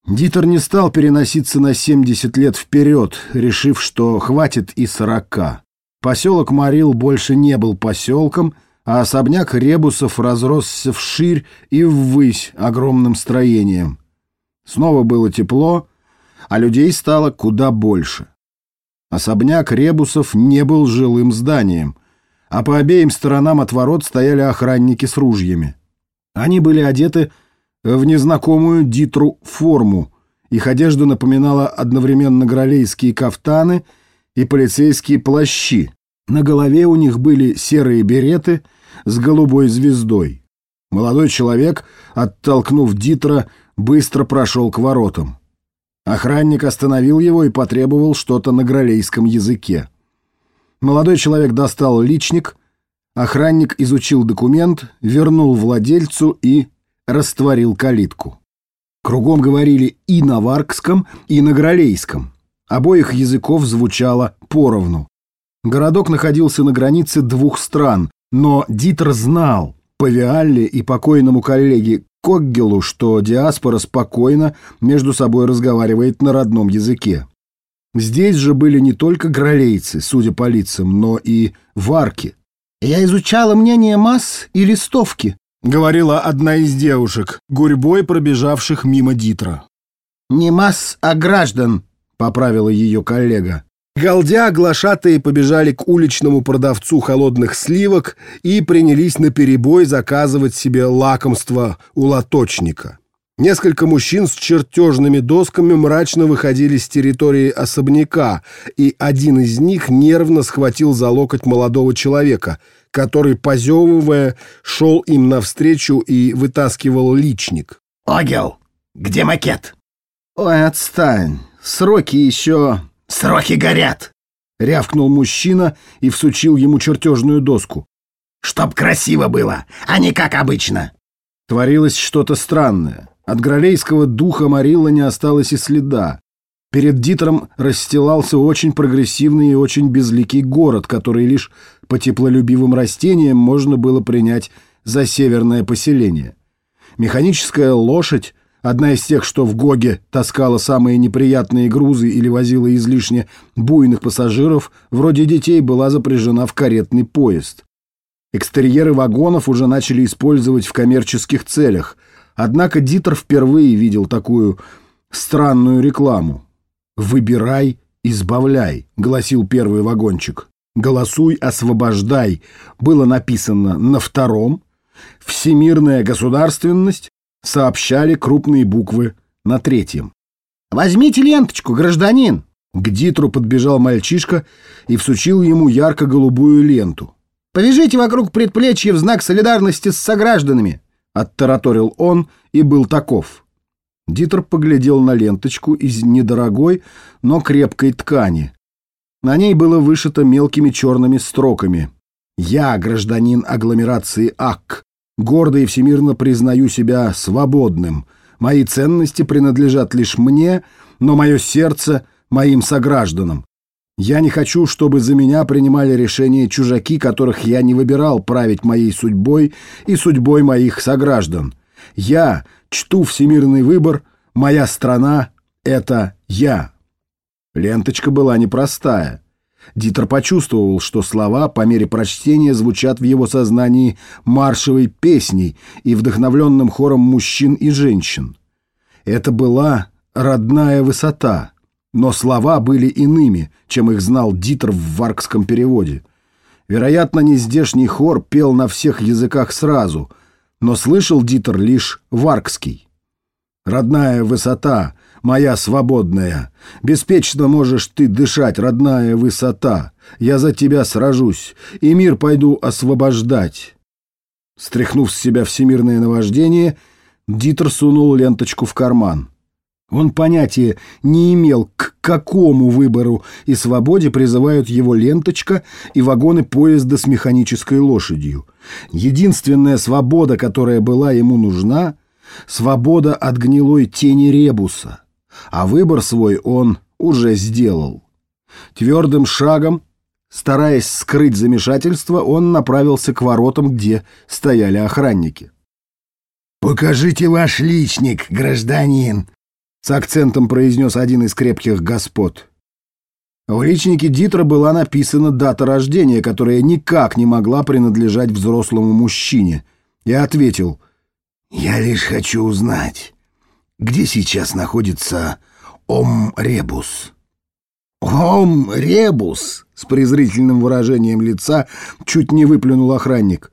Дитер не стал переноситься на 70 лет вперед, решив, что хватит и 40. Поселок Марил больше не был поселком, а особняк Ребусов разросся вширь и ввысь огромным строением. Снова было тепло, а людей стало куда больше. Особняк Ребусов не был жилым зданием, а по обеим сторонам от ворот стояли охранники с ружьями. Они были одеты в незнакомую Дитру форму. Их одежда напоминала одновременно гралейские кафтаны и полицейские плащи. На голове у них были серые береты с голубой звездой. Молодой человек, оттолкнув Дитра, быстро прошел к воротам. Охранник остановил его и потребовал что-то на гралейском языке. Молодой человек достал личник, охранник изучил документ, вернул владельцу и растворил калитку. Кругом говорили и на варкском, и на гралейском. Обоих языков звучало поровну. Городок находился на границе двух стран, но Дитер знал по Виалле и покойному коллеге Коггелу, что диаспора спокойно между собой разговаривает на родном языке. Здесь же были не только гралейцы, судя по лицам, но и варки. «Я изучала мнение масс и листовки», — говорила одна из девушек, гурьбой пробежавших мимо Дитра. «Не масс, а граждан», — поправила ее коллега. Галдя, глашатые побежали к уличному продавцу холодных сливок и принялись наперебой заказывать себе лакомство у лоточника. Несколько мужчин с чертежными досками мрачно выходили с территории особняка, и один из них нервно схватил за локоть молодого человека, который, позевывая, шел им навстречу и вытаскивал личник. «Огел, где макет?» «Ой, отстань, сроки еще...» «Сроки горят!» — рявкнул мужчина и всучил ему чертежную доску. «Чтоб красиво было, а не как обычно!» Творилось что-то странное. От гралейского духа Марилла не осталось и следа. Перед Дитром расстилался очень прогрессивный и очень безликий город, который лишь по теплолюбивым растениям можно было принять за северное поселение. Механическая лошадь, одна из тех, что в Гоге таскала самые неприятные грузы или возила излишне буйных пассажиров, вроде детей, была запряжена в каретный поезд. Экстерьеры вагонов уже начали использовать в коммерческих целях, однако Дитер впервые видел такую странную рекламу. «Выбирай, избавляй», — гласил первый вагончик. «Голосуй, освобождай» было написано на втором. «Всемирная государственность» сообщали крупные буквы на третьем. «Возьмите ленточку, гражданин!» К Дитру подбежал мальчишка и всучил ему ярко-голубую ленту. «Повяжите вокруг предплечья в знак солидарности с согражданами!» — оттараторил он и был таков. Дитер поглядел на ленточку из недорогой, но крепкой ткани. На ней было вышито мелкими черными строками: «Я, гражданин агломерации АК, гордо и всемирно признаю себя свободным. Мои ценности принадлежат лишь мне, но мое сердце — моим согражданам. Я не хочу, чтобы за меня принимали решения чужаки, которых я не выбирал править моей судьбой и судьбой моих сограждан. Я чту всемирный выбор, моя страна — это я». Ленточка была непростая. Дитер почувствовал, что слова по мере прочтения звучат в его сознании маршевой песней и вдохновленным хором мужчин и женщин. Это была родная высота, но слова были иными, чем их знал Дитер в варкском переводе. Вероятно, нездешний хор пел на всех языках сразу, но слышал Дитер лишь варкский. «Родная высота, моя свободная, беспечно можешь ты дышать, родная высота. Я за тебя сражусь, и мир пойду освобождать». Стряхнув с себя всемирное наваждение, Дитер сунул ленточку в карман. Он понятия не имел, к какому выбору и свободе призывают его ленточка и вагоны поезда с механической лошадью. Единственная свобода, которая была ему нужна — свобода от гнилой тени Ребуса. А выбор свой он уже сделал. Твердым шагом, стараясь скрыть замешательство, он направился к воротам, где стояли охранники. «Покажите ваш личник, гражданин!» — с акцентом произнес один из крепких господ. В личнике Дитера была написана дата рождения, которая никак не могла принадлежать взрослому мужчине, и ответил: «Я лишь хочу узнать, где сейчас находится Ом Ребус». «Ом Ребус!» — с презрительным выражением лица чуть не выплюнул охранник.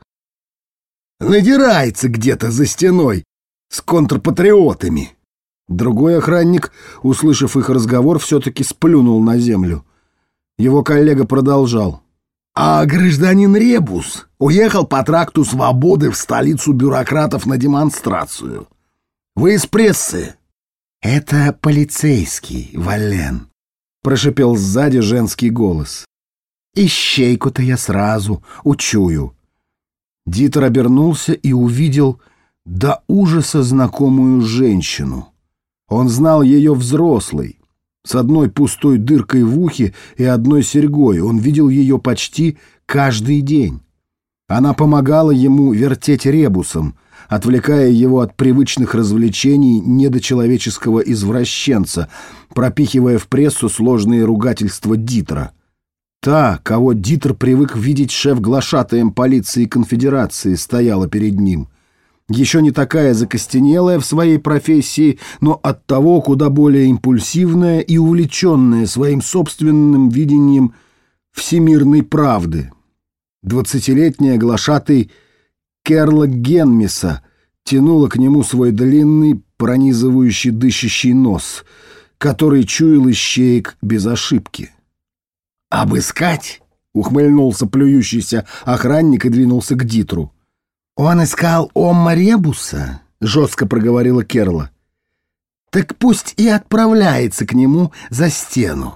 «Надирается где-то за стеной с контрпатриотами». Другой охранник, услышав их разговор, все-таки сплюнул на землю. Его коллега продолжал: «А гражданин Ребус уехал по тракту Свободы в столицу бюрократов на демонстрацию. Вы из прессы?» «Это полицейский, Валлен», — прошипел сзади женский голос. «Ищейку-то я сразу учую». Дитер обернулся и увидел до ужаса знакомую женщину. Он знал ее взрослой, с одной пустой дыркой в ухе и одной серьгой. Он видел ее почти каждый день. Она помогала ему вертеть ребусом, отвлекая его от привычных развлечений недочеловеческого извращенца, пропихивая в прессу сложные ругательства Дитера. Та, кого Дитер привык видеть шеф-глашатаем полиции конфедерации, стояла перед ним. Еще не такая закостенелая в своей профессии, но оттого куда более импульсивная и увлеченная своим собственным видением всемирной правды. 20-летняя глашатай Керла Генмиса тянула к нему свой длинный, пронизывающий дышащий нос, который чуял ищеек без ошибки. «Обыскать?» — ухмыльнулся плюющийся охранник и двинулся к Дитеру. «Он искал Омма Ребуса?» — жестко проговорила Керла. «Так пусть и отправляется к нему за стену».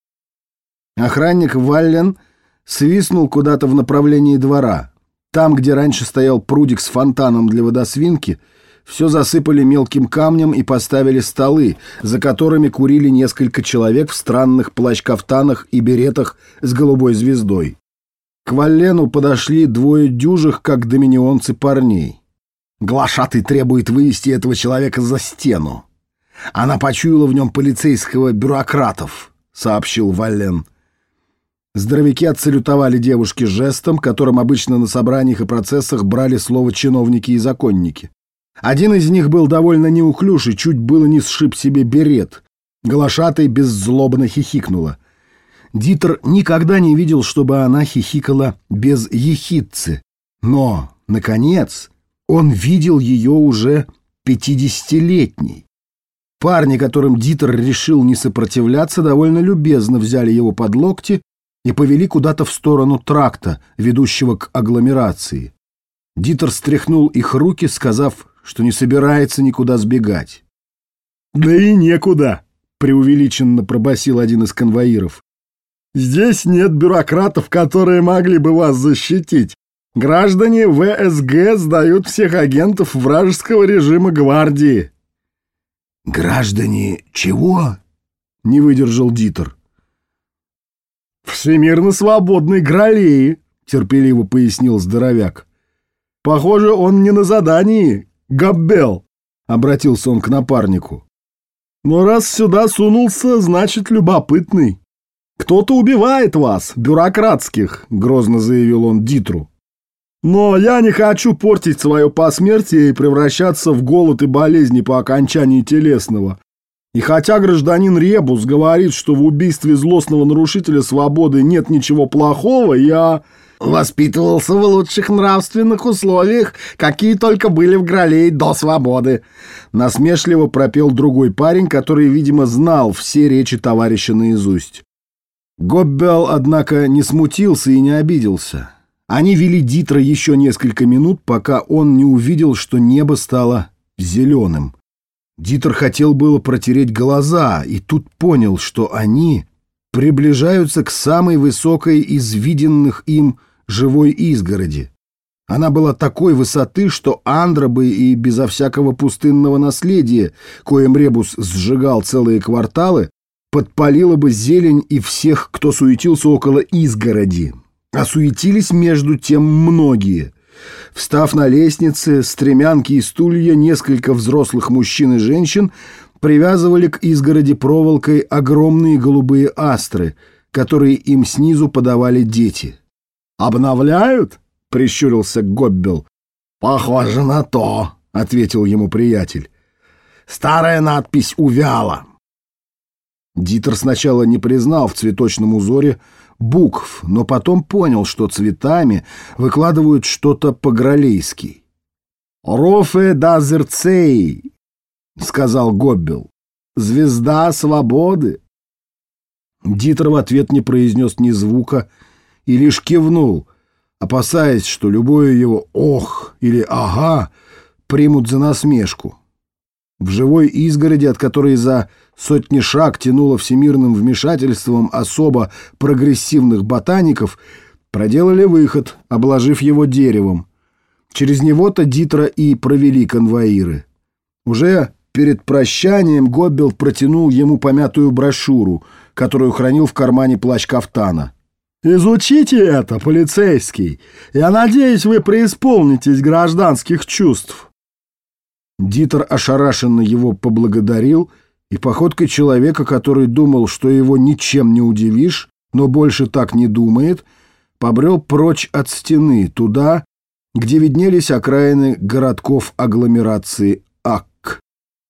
Охранник Валлен свистнул куда-то в направлении двора. Там, где раньше стоял прудик с фонтаном для водосвинки, все засыпали мелким камнем и поставили столы, за которыми курили несколько человек в странных плащ-кафтанах и беретах с голубой звездой. К Валлену подошли двое дюжих, как доминионцы, парней. «Глашатый требует вывести этого человека за стену. Она почуяла в нем полицейского бюрократов», — сообщил Валлен. Здоровяки отсалютовали девушке жестом, которым обычно на собраниях и процессах брали слово чиновники и законники. Один из них был довольно неуклюж и чуть было не сшиб себе берет. Глашатай беззлобно хихикнула. Дитер никогда не видел, чтобы она хихикала без ехидцы. Но, наконец, он видел ее уже 50-летней. Парни, которым Дитер решил не сопротивляться, довольно любезно взяли его под локти и повели куда-то в сторону тракта, ведущего к агломерации. Дитер стряхнул их руки, сказав, что не собирается никуда сбегать. «Да и некуда», — преувеличенно пробасил один из конвоиров. «Здесь нет бюрократов, которые могли бы вас защитить. Граждане ВСГ сдают всех агентов вражеского режима гвардии». «Граждане чего?» — не выдержал Дитер. «Всемирно свободной Гралеи», — терпеливо пояснил здоровяк. «Похоже, он не на задании, Габбел», — обратился он к напарнику. «Но раз сюда сунулся, значит, любопытный. Кто-то убивает вас, бюрократских», — грозно заявил он Дитру. «Но я не хочу портить свое посмертие и превращаться в голод и болезни по окончании телесного. И хотя гражданин Ребус говорит, что в убийстве злостного нарушителя свободы нет ничего плохого, я воспитывался в лучших нравственных условиях, какие только были в Гралее до свободы», — насмешливо пропел другой парень, который, видимо, знал все речи товарища наизусть. Гоббел, однако, не смутился и не обиделся. Они вели Дитера еще несколько минут, пока он не увидел, что небо стало зеленым. Дитер хотел было протереть глаза, и тут понял, что они приближаются к самой высокой из виденных им живой изгороди. Она была такой высоты, что Андра бы и безо всякого пустынного наследия, коим Ребус сжигал целые кварталы, подпалила бы зелень и всех, кто суетился около изгороди. А суетились между тем многие. Встав на лестнице, стремянки и стулья, несколько взрослых мужчин и женщин привязывали к изгороди проволокой огромные голубые астры, которые им снизу подавали дети. «Обновляют?» — прищурился Гоббел. «Похоже на то», — ответил ему приятель. «Старая надпись увяла». Дитер сначала не признал в цветочном узоре букв, но потом понял, что цветами выкладывают что-то по-гралейски. «Рофе дазерцей», — сказал Гоббел. «Звезда свободы». Дитер в ответ не произнес ни звука и лишь кивнул, опасаясь, что любое его «ох» или «ага» примут за насмешку. В живой изгороди, от которой за сотни шаг тянуло всемирным вмешательством особо прогрессивных ботаников, проделали выход, обложив его деревом. Через него-то Дитера и провели конвоиры. Уже перед прощанием Гоббел протянул ему помятую брошюру, которую хранил в кармане плащ-кафтана. «Изучите это, полицейский. Я надеюсь, вы преисполнитесь гражданских чувств». Дитер ошарашенно его поблагодарил и походкой человека, который думал, что его ничем не удивишь, но больше так не думает, побрел прочь от стены, туда, где виднелись окраины городков агломерации Акк.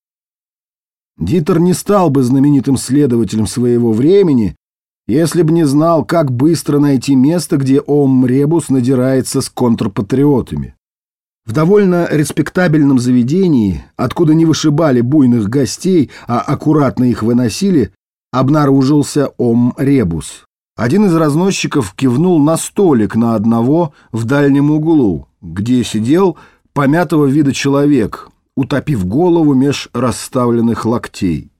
Дитер не стал бы знаменитым следователем своего времени, если б не знал, как быстро найти место, где Ом Ребус надирается с контрпатриотами. В довольно респектабельном заведении, откуда не вышибали буйных гостей, а аккуратно их выносили, обнаружился Ом Ребус. Один из разносчиков кивнул на столик на одного в дальнем углу, где сидел помятого вида человек, утопив голову меж расставленных локтей.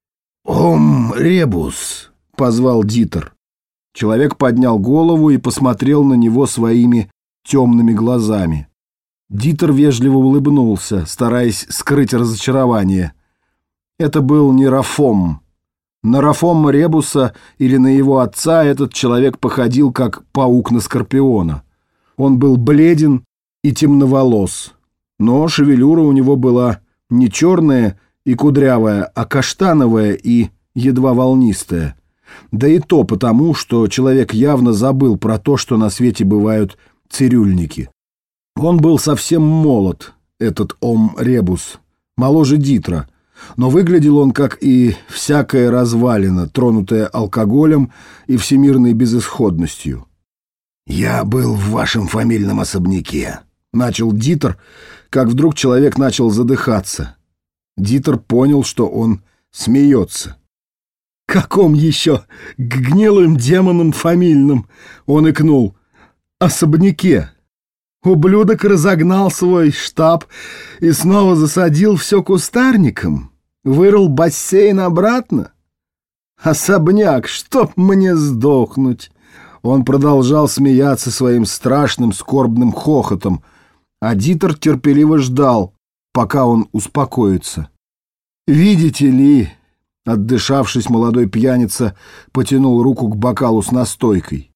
«Ом Ребус», — позвал Дитер. Человек поднял голову и посмотрел на него своими темными глазами. Дитер вежливо улыбнулся, стараясь скрыть разочарование. Это был не Рафом. На Рафома Ребуса или на его отца этот человек походил, как паук на скорпиона. Он был бледен и темноволос, но шевелюра у него была не черная и кудрявая, а каштановая и едва волнистая. Да и то потому, что человек явно забыл про то, что на свете бывают цирюльники. Он был совсем молод, этот Ом Ребус, моложе Дитера, но выглядел он, как и всякая развалина, тронутая алкоголем и всемирной безысходностью. «Я был в вашем фамильном особняке», — начал Дитер, как вдруг человек начал задыхаться. Дитер понял, что он смеется. «Каком еще гнилым демоном фамильным?» — он икнул. «Особняке. Ублюдок разогнал свой штаб и снова засадил все кустарником. Вырыл бассейн обратно. Особняк, чтоб мне сдохнуть!» Он продолжал смеяться своим страшным скорбным хохотом, а Дитер терпеливо ждал, пока он успокоится. «Видите ли...» — отдышавшись, молодой пьяница потянул руку к бокалу с настойкой.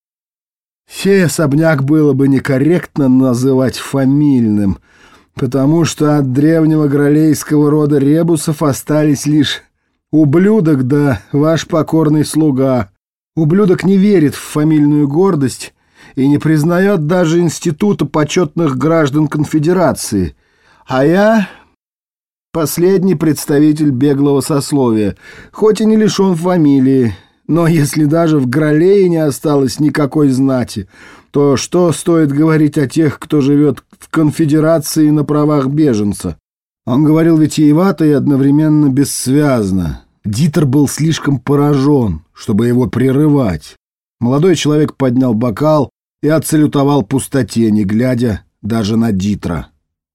«Сей особняк было бы некорректно называть фамильным, потому что от древнего гралейского рода Ребусов остались лишь ублюдок да ваш покорный слуга. Ублюдок не верит в фамильную гордость и не признает даже института почетных граждан конфедерации, а я последний представитель беглого сословия, хоть и не лишен фамилии. Но если даже в Гралее не осталось никакой знати, то что стоит говорить о тех, кто живет в конфедерации на правах беженца?» Он говорил витиевато и одновременно бессвязно. Дитер был слишком поражен, чтобы его прерывать. Молодой человек поднял бокал и отсалютовал пустоте, не глядя даже на Дитера.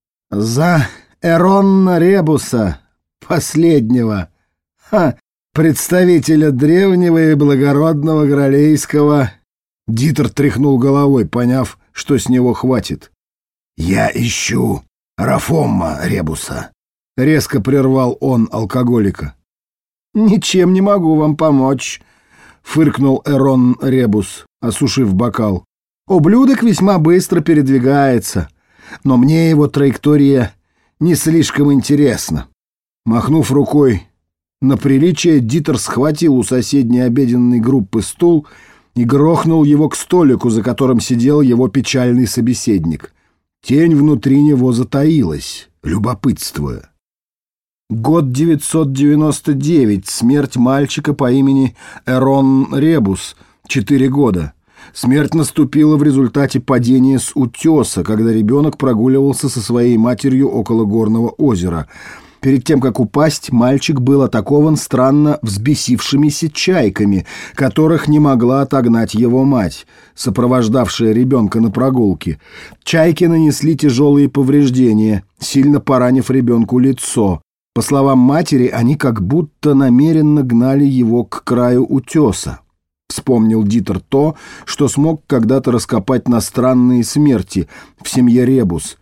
«За Эронна Ребуса, последнего! Ха! Представителя древнего и благородного гралейского...» Дитер тряхнул головой, поняв, что с него хватит. «Я ищу Рафома Ребуса», — резко прервал он алкоголика. «Ничем не могу вам помочь», — фыркнул Эрон Ребус, осушив бокал. «Ублюдок весьма быстро передвигается, но мне его траектория не слишком интересна». Махнув рукой на приличие, Дитер схватил у соседней обеденной группы стул и грохнул его к столику, за которым сидел его печальный собеседник. Тень внутри него затаилась, любопытствуя. Год 999. Смерть мальчика по имени Эрон Ребус. 4 года. Смерть наступила в результате падения с утеса, когда ребенок прогуливался со своей матерью около горного озера. Перед тем, как упасть, мальчик был атакован странно взбесившимися чайками, которых не могла отогнать его мать, сопровождавшая ребенка на прогулке. Чайки нанесли тяжелые повреждения, сильно поранив ребенку лицо. По словам матери, они как будто намеренно гнали его к краю утеса. Вспомнил Дитер то, что смог когда-то раскопать на странные смерти в семье Ребус.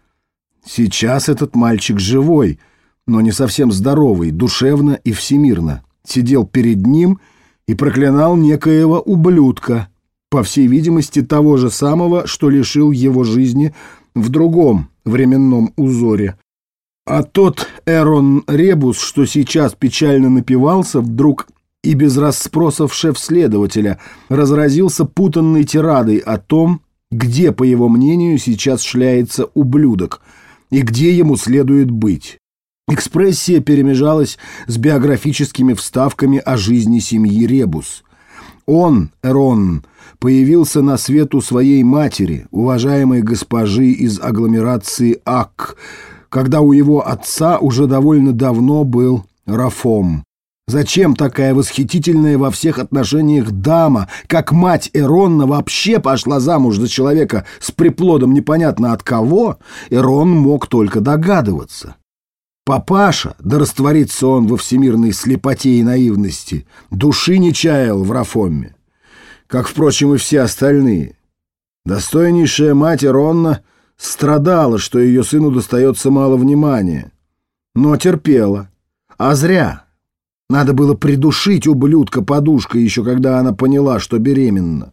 Сейчас этот мальчик живой, но не совсем здоровый, душевно и всемирно, сидел перед ним и проклинал некоего ублюдка, по всей видимости, того же самого, что лишил его жизни в другом временном узоре. А тот Эрон Ребус, что сейчас печально напивался, вдруг и без расспросов шеф-следователя разразился путанной тирадой о том, где, по его мнению, сейчас шляется ублюдок и где ему следует быть. Экспрессия перемежалась с биографическими вставками о жизни семьи Ребус. Он, Эрон, появился на свет у своей матери, уважаемой госпожи из агломерации Ак, когда у его отца уже довольно давно был Рафом. Зачем такая восхитительная во всех отношениях дама, как мать Эрона, вообще пошла замуж за человека с приплодом непонятно от кого, Эрон мог только догадываться. Папаша, да растворится он во всемирной слепоте и наивности, души не чаял в Рафоме, как, впрочем, и все остальные. Достойнейшая мать Эрона страдала, что ее сыну достается мало внимания, но терпела. А зря. Надо было придушить ублюдка подушкой, еще когда она поняла, что беременна.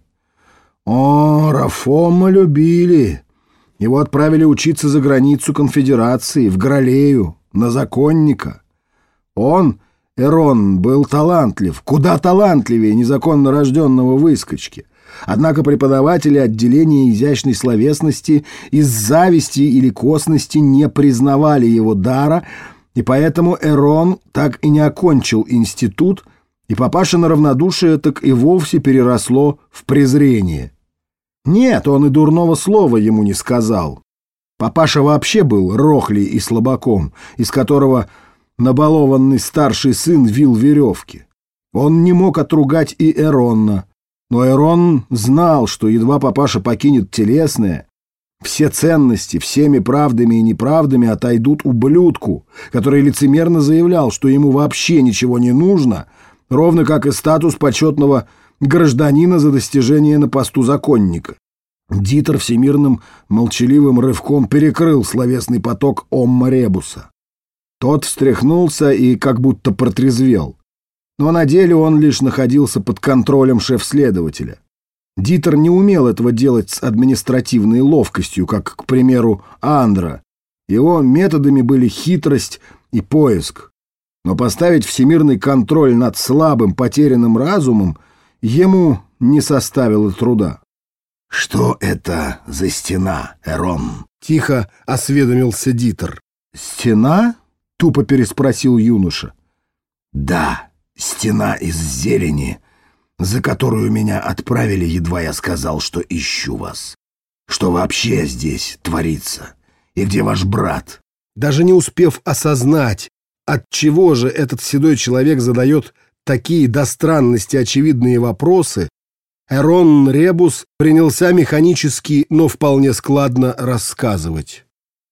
О, Рафома любили. Его отправили учиться за границу конфедерации, в Гралею, на законника. Он, Эрон, был талантлив, куда талантливее незаконно рожденного выскочки. Однако преподаватели отделения изящной словесности из зависти или косности не признавали его дара, и поэтому Эрон так и не окончил институт, и папашино равнодушие так и вовсе переросло в презрение. Нет, он и дурного слова ему не сказал. Папаша вообще был рохлей и слабаком, из которого набалованный старший сын вил веревки. Он не мог отругать и Эрона, но Эрон знал, что едва папаша покинет телесное, все ценности всеми правдами и неправдами отойдут ублюдку, который лицемерно заявлял, что ему вообще ничего не нужно, ровно как и статус почетного гражданина за достижение на посту законника. Дитер всемирным молчаливым рывком перекрыл словесный поток Омма Ребуса. Тот встряхнулся и как будто протрезвел. Но на деле он лишь находился под контролем шеф-следователя. Дитер не умел этого делать с административной ловкостью, как, к примеру, Андра. Его методами были хитрость и поиск. Но поставить всемирный контроль над слабым, потерянным разумом ему не составило труда. «Что это за стена, Эрон?» — тихо осведомился Дитер. «Стена?» — тупо переспросил юноша. «Да, стена из зелени, за которую меня отправили, едва я сказал, что ищу вас. Что вообще здесь творится? И где ваш брат?» Даже не успев осознать, отчего же этот седой человек задает такие до странности очевидные вопросы, Эрон Ребус принялся механически, но вполне складно рассказывать.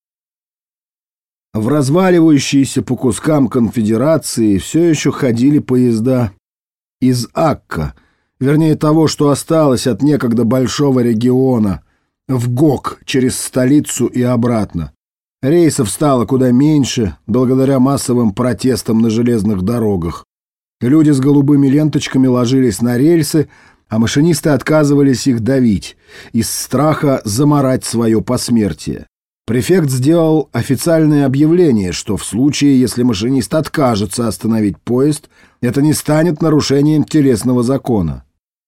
В разваливающиеся по кускам конфедерации все еще ходили поезда из Акка, вернее того, что осталось от некогда большого региона, в Гог через столицу и обратно. Рейсов стало куда меньше, благодаря массовым протестам на железных дорогах. Люди с голубыми ленточками ложились на рельсы, а машинисты отказывались их давить из страха замарать свое посмертие. Префект сделал официальное объявление, что в случае, если машинист откажется остановить поезд, это не станет нарушением телесного закона.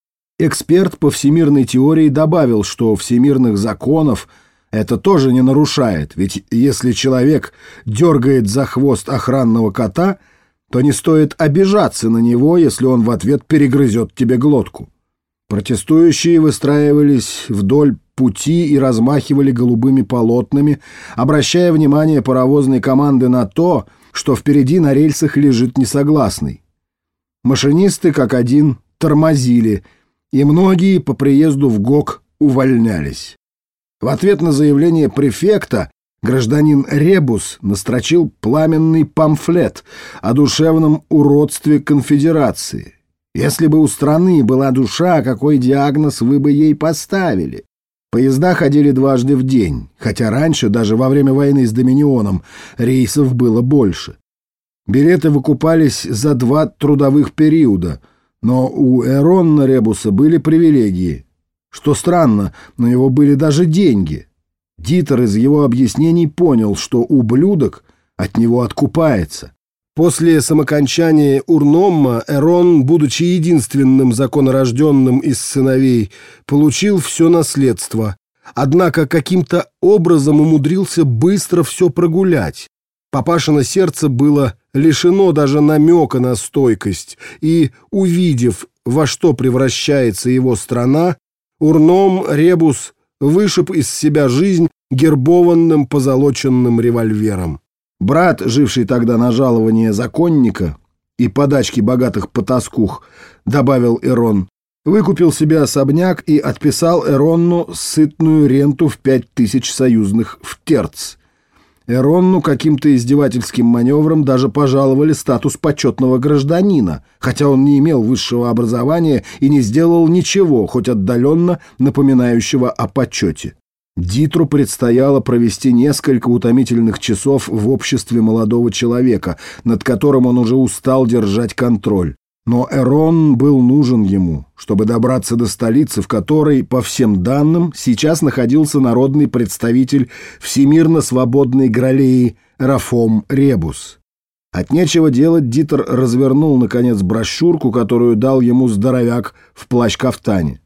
Эксперт по всемирной теории добавил, что всемирных законов это тоже не нарушает, ведь если человек дергает за хвост охранного кота, то не стоит обижаться на него, если он в ответ перегрызет тебе глотку. Протестующие выстраивались вдоль пути и размахивали голубыми полотнами, обращая внимание паровозной команды на то, что впереди на рельсах лежит несогласный. Машинисты, как один, тормозили, и многие по приезду в ГОК увольнялись. В ответ на заявление префекта гражданин Ребус настрочил пламенный памфлет о душевном уродстве конфедерации. Если бы у страны была душа, какой диагноз вы бы ей поставили? Поезда ходили дважды в день, хотя раньше, даже во время войны с Доминионом, рейсов было больше. Билеты выкупались за 2 трудовых периода, но у Эрона Ребуса были привилегии. Что странно, на него были даже деньги. Дитер из его объяснений понял, что ублюдок от него откупается. После самокончания Урномма Эрон, будучи единственным законорожденным из сыновей, получил все наследство, однако каким-то образом умудрился быстро все прогулять. Папашино сердце было лишено даже намека на стойкость, и, увидев, во что превращается его страна, Урном Ребус вышиб из себя жизнь гербованным позолоченным револьвером. Брат, живший тогда на жалование законника и подачки богатых потаскух, добавил Эрон, выкупил себе особняк и отписал Эронну сытную ренту в 5000 союзных в терц. Эронну каким-то издевательским маневром даже пожаловали статус почетного гражданина, хотя он не имел высшего образования и не сделал ничего, хоть отдаленно напоминающего о почете. Дитру предстояло провести несколько утомительных часов в обществе молодого человека, над которым он уже устал держать контроль. Но Эрон был нужен ему, чтобы добраться до столицы, в которой, по всем данным, сейчас находился народный представитель всемирно свободной Гралеи Рафом Ребус. От нечего делать Дитер развернул, наконец, брошюрку, которую дал ему здоровяк в плащ-кафтане.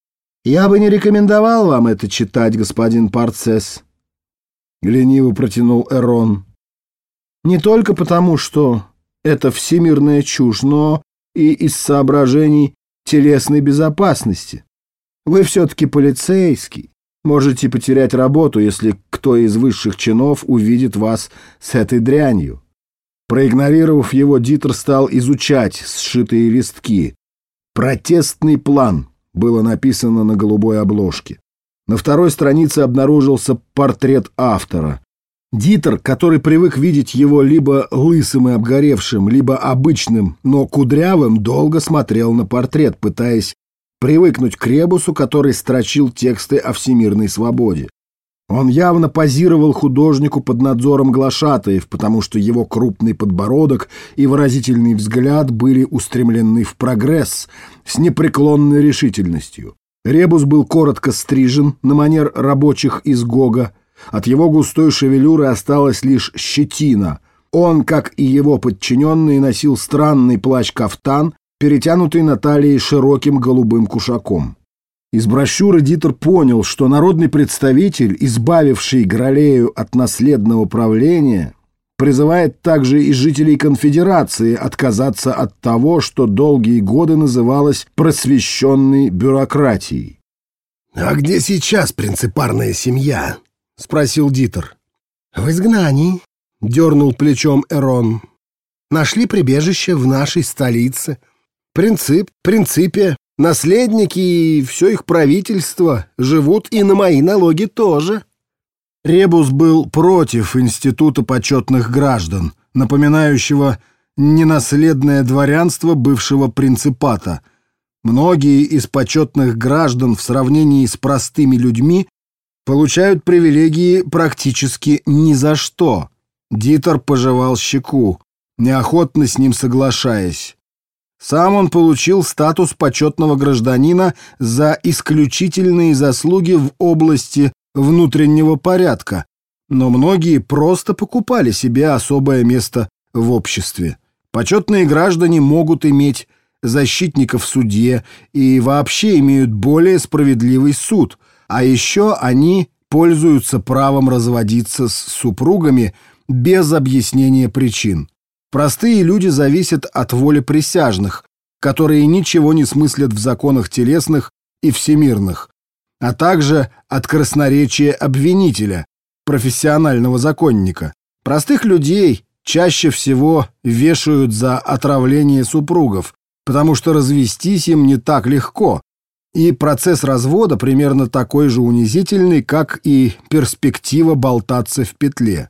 «Я бы не рекомендовал вам это читать, господин Парцесс», — лениво протянул Эрон. «Не только потому, что это всемирная чушь, но и из соображений телесной безопасности. Вы все-таки полицейский, можете потерять работу, если кто из высших чинов увидит вас с этой дрянью». Проигнорировав его, Дитер стал изучать сшитые листки. «Протестный план» было написано на голубой обложке. На второй странице обнаружился портрет автора. Дитер, который привык видеть его либо лысым и обгоревшим, либо обычным, но кудрявым, долго смотрел на портрет, пытаясь привыкнуть к Ребусу, который строчил тексты о всемирной свободе. Он явно позировал художнику под надзором глашатаев, потому что его крупный подбородок и выразительный взгляд были устремлены в прогресс с непреклонной решительностью. Ребус был коротко стрижен на манер рабочих из Гога. От его густой шевелюры осталась лишь щетина. Он, как и его подчиненные, носил странный плащ-кафтан, перетянутый на талии широким голубым кушаком. Из брошюры Дитер понял, что народный представитель, избавивший Гралею от наследного правления, призывает также и жителей конфедерации отказаться от того, что долгие годы называлось просвещенной бюрократией. «А где сейчас принципарная семья?» — спросил Дитер. «В изгнании», — дернул плечом Эрон. «Нашли прибежище в нашей столице. Принципе, наследники и все их правительство живут и на мои налоги тоже». Ребус был против института почетных граждан, напоминающего ненаследное дворянство бывшего принципата. Многие из почетных граждан в сравнении с простыми людьми получают привилегии практически ни за что. Дитер пожевал щеку, неохотно с ним соглашаясь. Сам он получил статус почетного гражданина за исключительные заслуги в области внутреннего порядка, но многие просто покупали себе особое место в обществе. Почетные граждане могут иметь защитника в суде и вообще имеют более справедливый суд, а еще они пользуются правом разводиться с супругами без объяснения причин. Простые люди зависят от воли присяжных, которые ничего не смыслят в законах телесных и всемирных, а также от красноречия обвинителя, профессионального законника. Простых людей чаще всего вешают за отравление супругов, потому что развестись им не так легко, и процесс развода примерно такой же унизительный, как и перспектива болтаться в петле.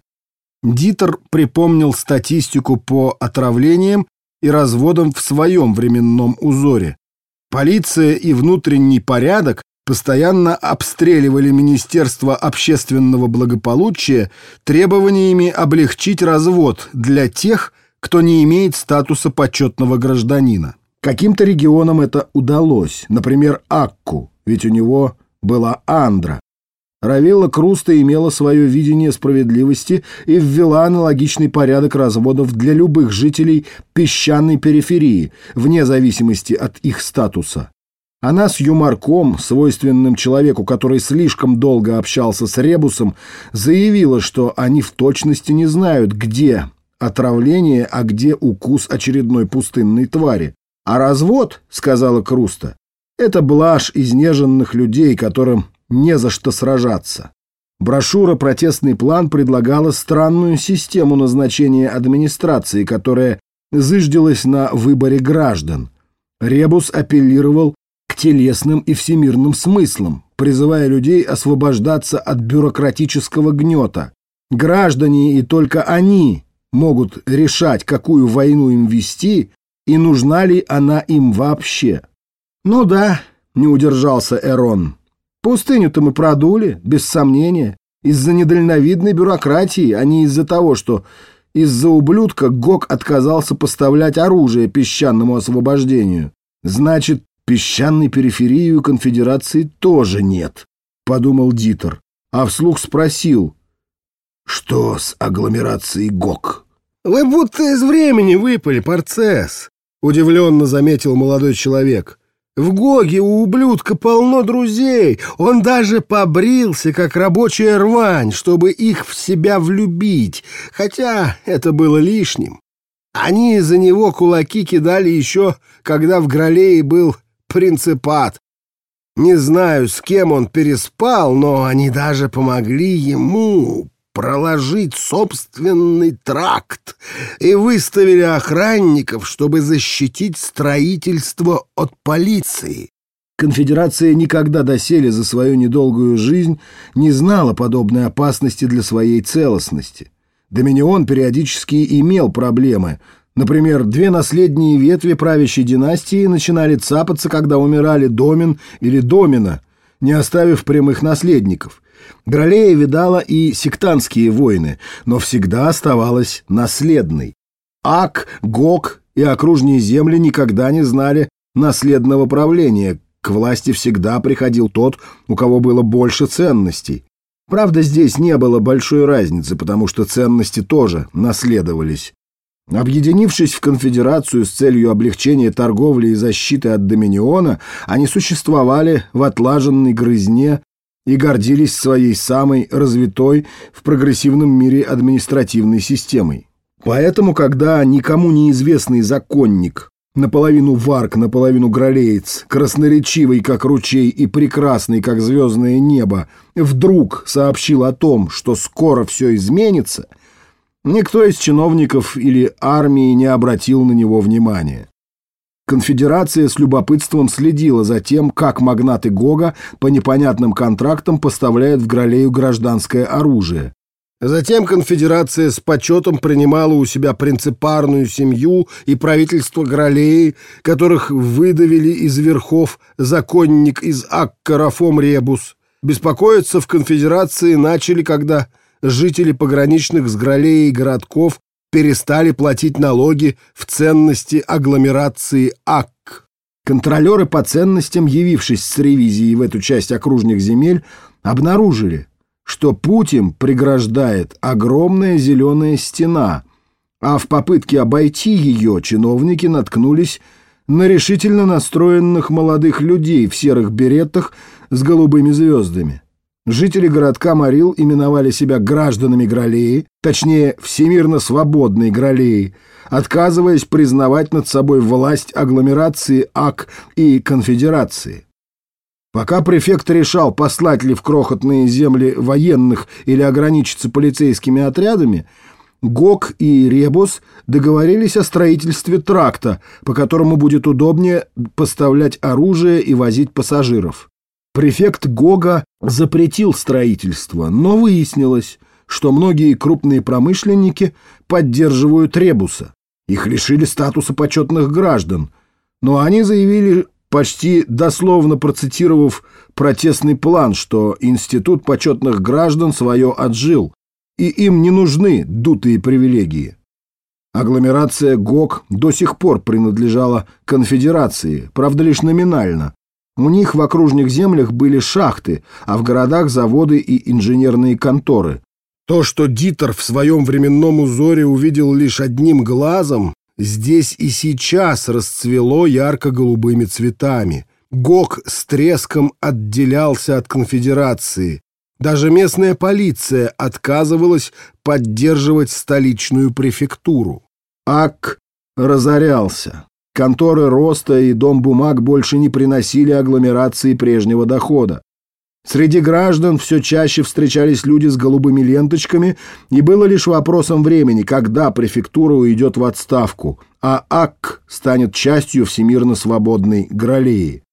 Дитер припомнил статистику по отравлениям и разводам в своем временном узоре. Полиция и внутренний порядок постоянно обстреливали Министерство общественного благополучия требованиями облегчить развод для тех, кто не имеет статуса почетного гражданина. Каким-то регионам это удалось, например, Акку, ведь у него была Андра. Равилла Круста имела свое видение справедливости и ввела аналогичный порядок разводов для любых жителей песчаной периферии, вне зависимости от их статуса. Она с юморком, свойственным человеку, который слишком долго общался с Ребусом, заявила, что они в точности не знают, где отравление, а где укус очередной пустынной твари. А развод, сказала Круста, это блажь изнеженных людей, которым не за что сражаться. Брошюра «Протестный план» предлагала странную систему назначения администрации, которая зыждилась на выборе граждан. Ребус апеллировал к телесным и всемирным смыслам, призывая людей освобождаться от бюрократического гнета. Граждане и только они могут решать, какую войну им вести и нужна ли она им вообще. Ну да, не удержался Эрон. Пустыню-то мы продули, без сомнения, из-за недальновидной бюрократии, а не из-за того, что из-за ублюдка Гог отказался поставлять оружие песчаному освобождению. Значит, песчаной периферии у конфедерации тоже нет, подумал Дитер, а вслух спросил, что с агломерацией Гог? «Вы будто из времени выпали, Парцесс», — удивленно заметил молодой человек. «В Гоге у ублюдка полно друзей. Он даже побрился, как рабочая рвань, чтобы их в себя влюбить, хотя это было лишним. Они за него кулаки кидали еще, когда в Гралее был принципат. Не знаю, с кем он переспал, но они даже помогли ему проложить собственный тракт и выставили охранников, чтобы защитить строительство от полиции. Конфедерация никогда доселе за свою недолгую жизнь не знала подобной опасности для своей целостности. Доминион периодически имел проблемы. Например, две наследние ветви правящей династии начинали цапаться, когда умирали Домин или Домина, не оставив прямых наследников. Гралея видала и сектантские войны, но всегда оставалась наследной. Ак, Гог и окружные земли никогда не знали наследного правления. К власти всегда приходил тот, у кого было больше ценностей. Правда, здесь не было большой разницы, потому что ценности тоже наследовались. Объединившись в конфедерацию с целью облегчения торговли и защиты от Доминиона, они существовали в отлаженной грызне и гордились своей самой развитой в прогрессивном мире административной системой. Поэтому, когда никому неизвестный законник, наполовину варк, наполовину гралеец, красноречивый, как ручей, и прекрасный, как звездное небо, вдруг сообщил о том, что скоро все изменится, никто из чиновников или армии не обратил на него внимания. Конфедерация с любопытством следила за тем, как магнаты Гога по непонятным контрактам поставляют в Гралею гражданское оружие. Затем конфедерация с почетом принимала у себя принципарную семью и правительство Гралеи, которых выдавили из верхов законник из Акка Рафом Ребус. Беспокоиться в конфедерации начали, когда жители пограничных с Гралеей городков перестали платить налоги в ценности агломерации Акк. Контролеры по ценностям, явившись с ревизией в эту часть окружных земель, обнаружили, что путь им преграждает огромная зеленая стена, а в попытке обойти ее чиновники наткнулись на решительно настроенных молодых людей в серых беретах с голубыми звездами. Жители городка Марил именовали себя гражданами Гралеи, точнее, всемирно свободной Гралеи, отказываясь признавать над собой власть агломерации АК и конфедерации. Пока префект решал, послать ли в крохотные земли военных или ограничиться полицейскими отрядами, Гог и Ребус договорились о строительстве тракта, по которому будет удобнее поставлять оружие и возить пассажиров. Префект Гога запретил строительство, но выяснилось, что многие крупные промышленники поддерживают Ребуса. Их лишили статуса почетных граждан, но они заявили, почти дословно процитировав протестный план, что Институт почетных граждан свое отжил, и им не нужны дутые привилегии. Агломерация Гог до сих пор принадлежала конфедерации, правда лишь номинально. У них в окружных землях были шахты, а в городах заводы и инженерные конторы. То, что Дитер в своем временном узоре увидел лишь одним глазом, здесь и сейчас расцвело ярко-голубыми цветами. Гог с треском отделялся от конфедерации. Даже местная полиция отказывалась поддерживать столичную префектуру. АК разорялся. Конторы роста и дом бумаг больше не приносили агломерации прежнего дохода. Среди граждан все чаще встречались люди с голубыми ленточками, и было лишь вопросом времени, когда префектура уйдет в отставку, а АК станет частью всемирно свободной Гралеи.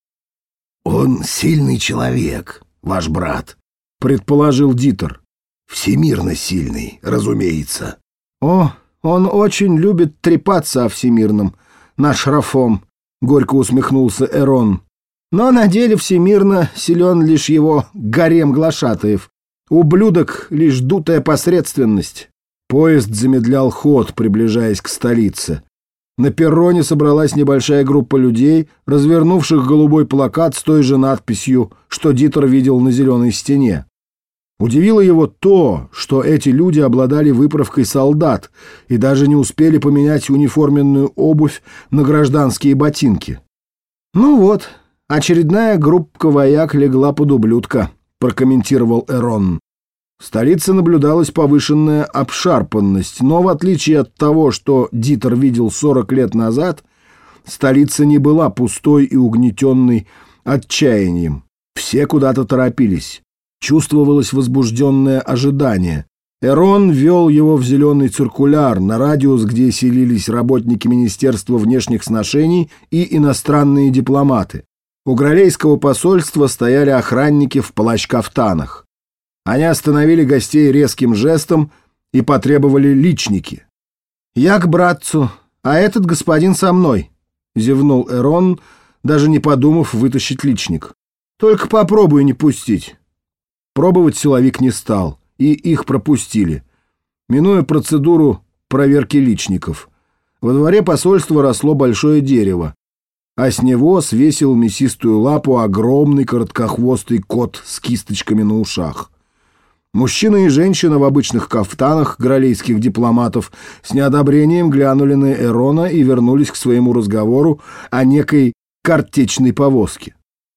«Он сильный человек, ваш брат», — предположил Дитер. «Всемирно сильный, разумеется». «О, он очень любит трепаться о всемирном, наш Рафом», — горько усмехнулся Эрон. «Но на деле всемирно силен лишь его гарем глашатаев. Ублюдок — лишь дутая посредственность». Поезд замедлял ход, приближаясь к столице. На перроне собралась небольшая группа людей, развернувших голубой плакат с той же надписью, что Дитер видел на зеленой стене. Удивило его то, что эти люди обладали выправкой солдат и даже не успели поменять униформенную обувь на гражданские ботинки. «Ну вот, очередная группка вояк легла под ублюдка», — прокомментировал Эрон. В столице наблюдалась повышенная обшарпанность, но в отличие от того, что Дитер видел 40 лет назад, столица не была пустой и угнетенной отчаянием. Все куда-то торопились. Чувствовалось возбужденное ожидание. Эрон вел его в зеленый циркуляр, на радиус, где селились работники Министерства внешних сношений и иностранные дипломаты. У Гралейского посольства стояли охранники в плащ-кафтанах. Они остановили гостей резким жестом и потребовали личники. «Я к братцу, а этот господин со мной», — зевнул Эрон, даже не подумав вытащить личник. «Только попробуй не пустить». Пробовать силовик не стал, и их пропустили, минуя процедуру проверки личников. Во дворе посольства росло большое дерево, а с него свесил мясистую лапу огромный короткохвостый кот с кисточками на ушах. Мужчина и женщина в обычных кафтанах гралейских дипломатов с неодобрением глянули на Эрона и вернулись к своему разговору о некой картечной повозке.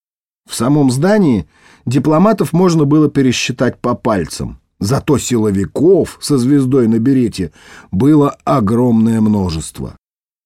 В самом здании дипломатов можно было пересчитать по пальцам, зато силовиков со звездой на берете было огромное множество.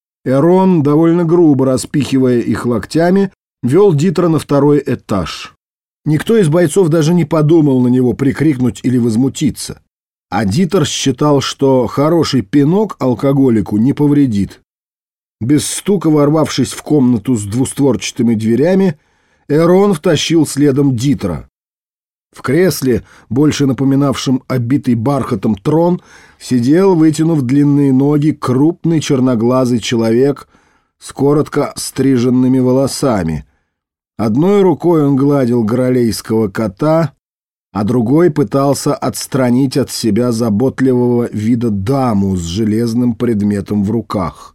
Эрон, довольно грубо распихивая их локтями, вел Дитера на второй этаж. Никто из бойцов даже не подумал на него прикрикнуть или возмутиться. А Дитер считал, что хороший пинок алкоголику не повредит. Без стука ворвавшись в комнату с двустворчатыми дверями, Эрон втащил следом Дитера. В кресле, больше напоминавшем обитый бархатом трон, сидел, вытянув длинные ноги, крупный черноглазый человек с коротко стриженными волосами. Одной рукой он гладил гралейского кота, а другой пытался отстранить от себя заботливого вида даму с железным предметом в руках.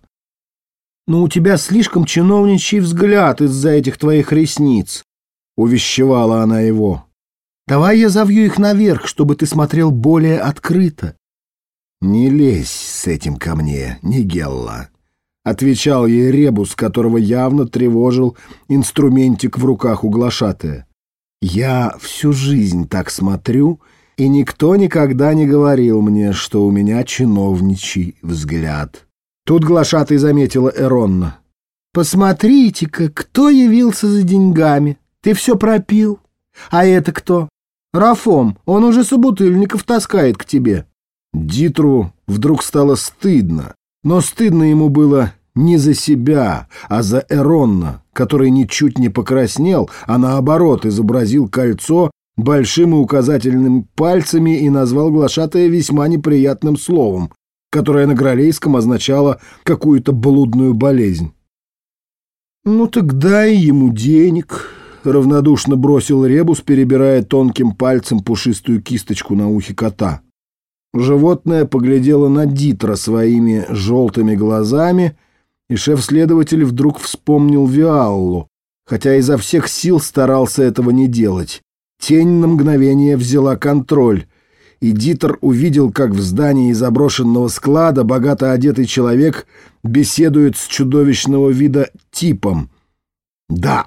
«Но у тебя слишком чиновничий взгляд из-за этих твоих ресниц», — увещевала она его. Давай я завью их наверх, чтобы ты смотрел более открыто». «Не лезь с этим ко мне, Нигелла», — отвечал ей Ребус, которого явно тревожил инструментик в руках у глашатая. «Я всю жизнь так смотрю, и никто никогда не говорил мне, что у меня чиновничий взгляд». Тут глашатай заметила Эронна. «Посмотрите-ка, кто явился за деньгами. Ты все пропил. А это кто? Рафом, он уже собутыльников таскает к тебе». Дитру вдруг стало стыдно, но стыдно ему было не за себя, а за Эронна, который ничуть не покраснел, а наоборот изобразил кольцо большим и указательным пальцами и назвал глашатая весьма неприятным словом, которое на гралейском означало какую-то блудную болезнь. «Ну так дай ему денег», — равнодушно бросил Ребус, перебирая тонким пальцем пушистую кисточку на ухе кота. Животное поглядело на Дитра своими желтыми глазами, и шеф-следователь вдруг вспомнил Виаллу, хотя изо всех сил старался этого не делать. Тень на мгновение взяла контроль, и Дитр увидел, как в здании заброшенного склада богато одетый человек беседует с чудовищного вида типом. «Да,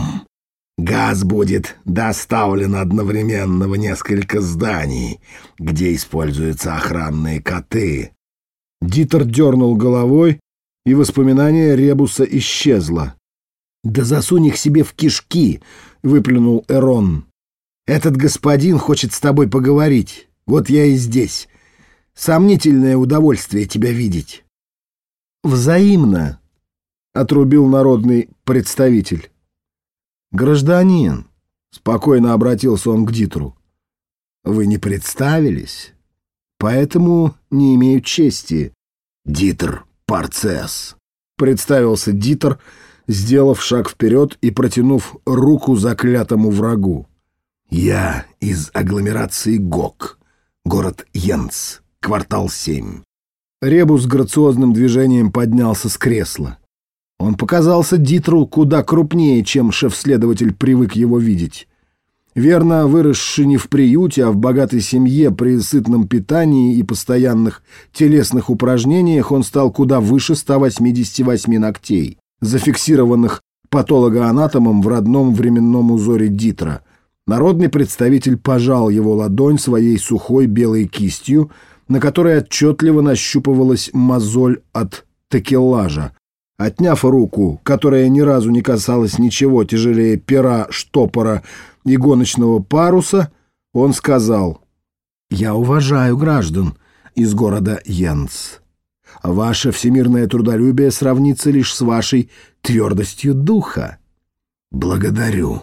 газ будет доставлен одновременно в несколько зданий, где используются охранные коты». Дитр дернул головой, и воспоминание Ребуса исчезло. «Да засунь их себе в кишки!» — выплюнул Эрон. «Этот господин хочет с тобой поговорить. Вот я и здесь. Сомнительное удовольствие тебя видеть». «Взаимно», — отрубил народный представитель. «Гражданин», — спокойно обратился он к Дитру, — «вы не представились, поэтому не имею чести». «Дитр Парцес», — представился Дитр, сделав шаг вперед и протянув руку заклятому врагу. «Я из агломерации ГОК, город Йенц, квартал 7». Ребус грациозным движением поднялся с кресла. Он показался Дитру куда крупнее, чем шеф-следователь привык его видеть. Верно, выросший не в приюте, а в богатой семье, при сытном питании и постоянных телесных упражнениях, он стал куда выше 188 ногтей, зафиксированных патологоанатомом в родном временном узоре Дитра. Народный представитель пожал его ладонь своей сухой белой кистью, на которой отчетливо нащупывалась мозоль от такеллажа. Отняв руку, которая ни разу не касалась ничего тяжелее пера, штопора и гоночного паруса, он сказал: «Я уважаю граждан из города Йенц. Ваше всемирное трудолюбие сравнится лишь с вашей твердостью духа». «Благодарю,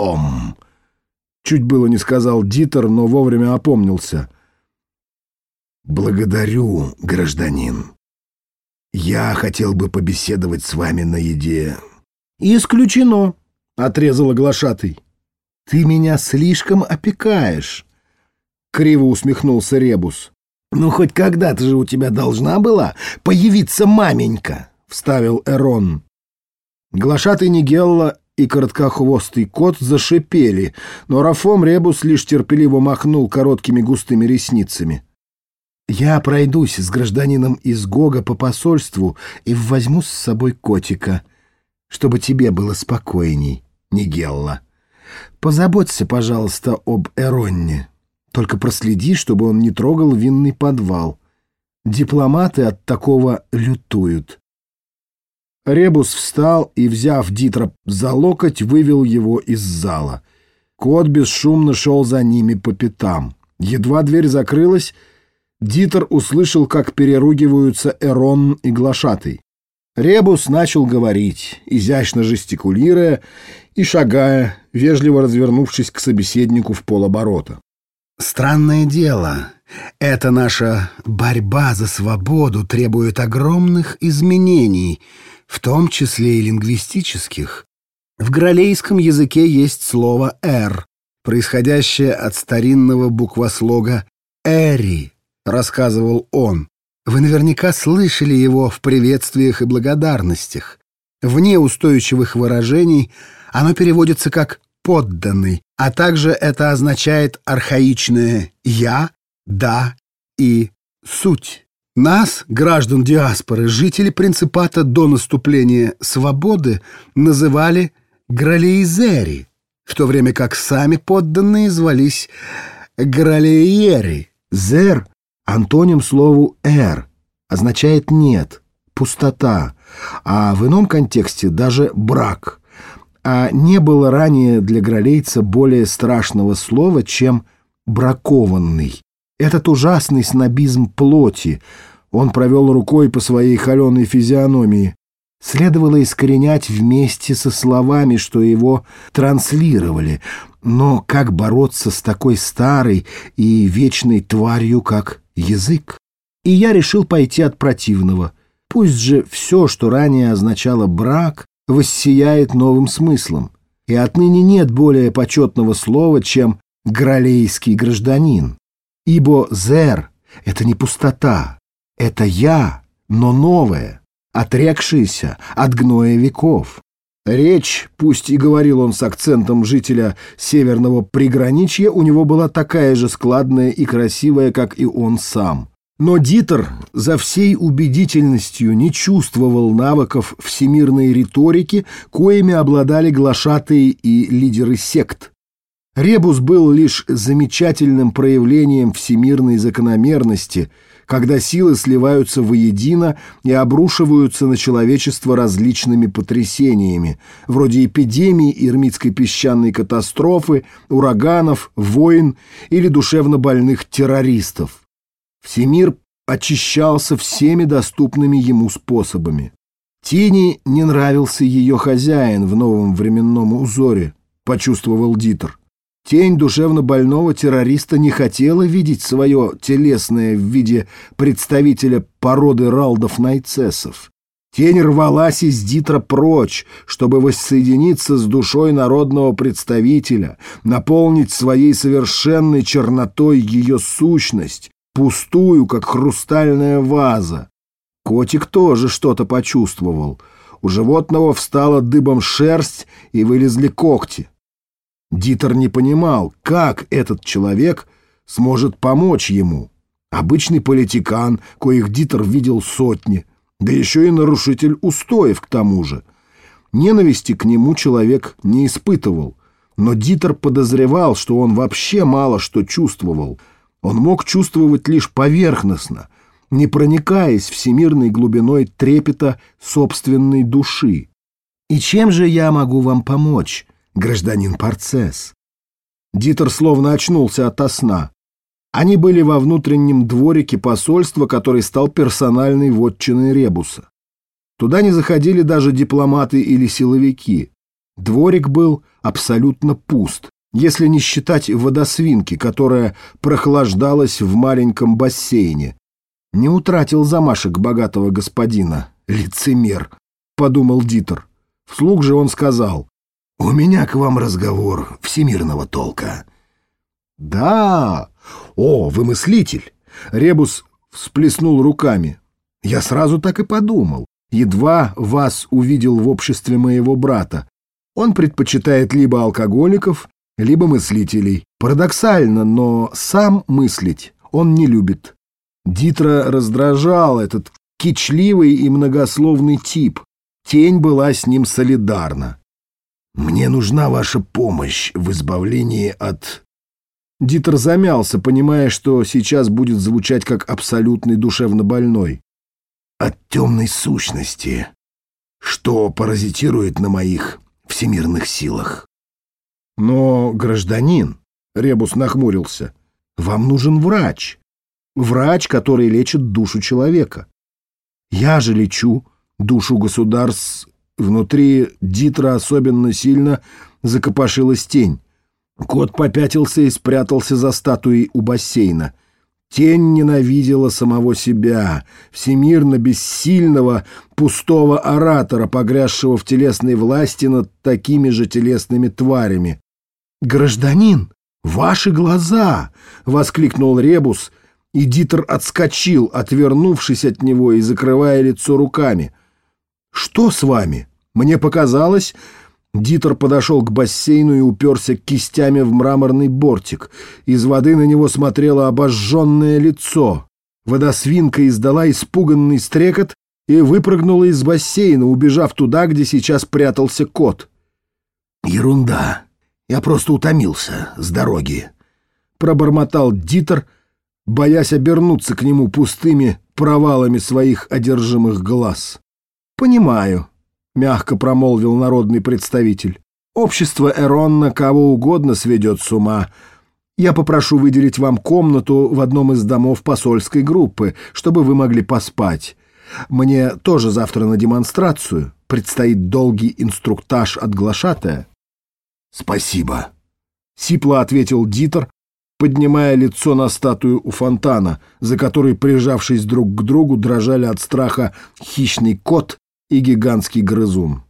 Чуть было не сказал Дитр, но вовремя опомнился. «Благодарю, гражданин. Я хотел бы побеседовать с вами наедине». «Исключено», — отрезала глашатый. «Ты меня слишком опекаешь», — криво усмехнулся Ребус. «Ну, хоть когда-то же у тебя должна была появиться маменька», — вставил Эрон. Глашатый Нигелла и короткохвостый кот зашипели, но Рафом Ребус лишь терпеливо махнул короткими густыми ресницами. «Я пройдусь с гражданином из Гога по посольству и возьму с собой котика, чтобы тебе было спокойней, Нигелла. Позаботься, пожалуйста, об Эронне. Только проследи, чтобы он не трогал винный подвал. Дипломаты от такого лютуют». Ребус встал и, взяв Дитра за локоть, вывел его из зала. Кот бесшумно шел за ними по пятам. Едва дверь закрылась, Дитр услышал, как переругиваются Эрон и глашатый. Ребус начал говорить, изящно жестикулируя и шагая, вежливо развернувшись к собеседнику в полоборота. «Странное дело. Эта наша борьба за свободу требует огромных изменений, в том числе и лингвистических. В гралейском языке есть слово «эр», происходящее от старинного буквослога «эри», рассказывал он. Вы наверняка слышали его в приветствиях и благодарностях. Вне устойчивых выражений оно переводится как подданный, а также это означает архаичное «я», «да» и «суть». Нас, граждан диаспоры, жители принципата до наступления свободы называли гралеизери, в то время как сами подданные звались гралеиери. «Зер» — антоним слову «эр», означает «нет», «пустота», а в ином контексте даже «брак». А не было ранее для гралейца более страшного слова, чем «бракованный». Этот ужасный снобизм плоти, он провел рукой по своей холеной физиономии, следовало искоренять вместе со словами, что его транслировали. Но как бороться с такой старой и вечной тварью, как язык? И я решил пойти от противного. Пусть же все, что ранее означало брак, воссияет новым смыслом. И отныне нет более почетного слова, чем «гралейский гражданин». Ибо «зер» — это не пустота, это «я», но новое, отрекшееся от гноя веков. Речь, пусть и говорил он с акцентом жителя северного приграничья, у него была такая же складная и красивая, как и он сам. Но Дитер за всей убедительностью не чувствовал навыков всемирной риторики, коими обладали глашатые и лидеры сект. Ребус был лишь замечательным проявлением всемирной закономерности, когда силы сливаются воедино и обрушиваются на человечество различными потрясениями, вроде эпидемий, ирмитской песчаной катастрофы, ураганов, войн или душевнобольных террористов. Всемир очищался всеми доступными ему способами. Тени не нравился ее хозяин в новом временном узоре, почувствовал Дитер. Тень душевнобольного террориста не хотела видеть свое телесное в виде представителя породы ралдов-найцесов. Тень рвалась из Дитра прочь, чтобы воссоединиться с душой народного представителя, наполнить своей совершенной чернотой ее сущность, пустую, как хрустальная ваза. Котик тоже что-то почувствовал. У животного встала дыбом шерсть и вылезли когти. Дитер не понимал, как этот человек сможет помочь ему. Обычный политикан, коих Дитер видел сотни, да еще и нарушитель устоев к тому же. Ненависти к нему человек не испытывал, но Дитер подозревал, что он вообще мало что чувствовал. Он мог чувствовать лишь поверхностно, не проникаясь всемирной глубиной трепета собственной души. «И чем же я могу вам помочь, гражданин Парцес?» Дитер словно очнулся ото сна. Они были во внутреннем дворике посольства, который стал персональной вотчиной Ребуса. Туда не заходили даже дипломаты или силовики. Дворик был абсолютно пуст, если не считать водосвинки, которая прохлаждалась в маленьком бассейне. Не утратил замашек богатого господина, лицемер, подумал Дитер. Вслух же он сказал: «У меня к вам разговор всемирного толка». «Да! О, вы мыслитель!» Ребус всплеснул руками. «Я сразу так и подумал. Едва вас увидел в обществе моего брата. Он предпочитает либо алкоголиков, либо мыслителей. Парадоксально, но сам мыслить он не любит». Дитра раздражал этот кичливый и многословный тип. Тень была с ним солидарна. «Мне нужна ваша помощь в избавлении от...» Дитер замялся, понимая, что сейчас будет звучать как абсолютный душевнобольной. «От темной сущности, что паразитирует на моих всемирных силах». «Но, гражданин», — Ребус нахмурился, — «вам нужен врач. Врач, который лечит душу человека. Я же лечу душу государств». Внутри Дитра особенно сильно закопошилась тень. Кот попятился и спрятался за статуей у бассейна. Тень ненавидела самого себя, всемирно бессильного, пустого оратора, погрязшего в телесной власти над такими же телесными тварями. «Гражданин, ваши глаза!» — воскликнул Ребус, и Дитер отскочил, отвернувшись от него и закрывая лицо руками. «Что с вами? Мне показалось, Дитер подошел к бассейну и уперся кистями в мраморный бортик. Из воды на него смотрело обожженное лицо. Водосвинка издала испуганный стрекот и выпрыгнула из бассейна, убежав туда, где сейчас прятался кот. «Ерунда. Я просто утомился с дороги», — пробормотал Дитер, боясь обернуться к нему пустыми провалами своих одержимых глаз. «Понимаю», — мягко промолвил народный представитель. «Общество Эронна кого угодно сведет с ума. Я попрошу выделить вам комнату в одном из домов посольской группы, чтобы вы могли поспать. Мне тоже завтра на демонстрацию. Предстоит долгий инструктаж от глашатая». «Спасибо», — сипло ответил Дитер, поднимая лицо на статую у фонтана, за которой, прижавшись друг к другу, дрожали от страха хищный кот и гигантский грызун.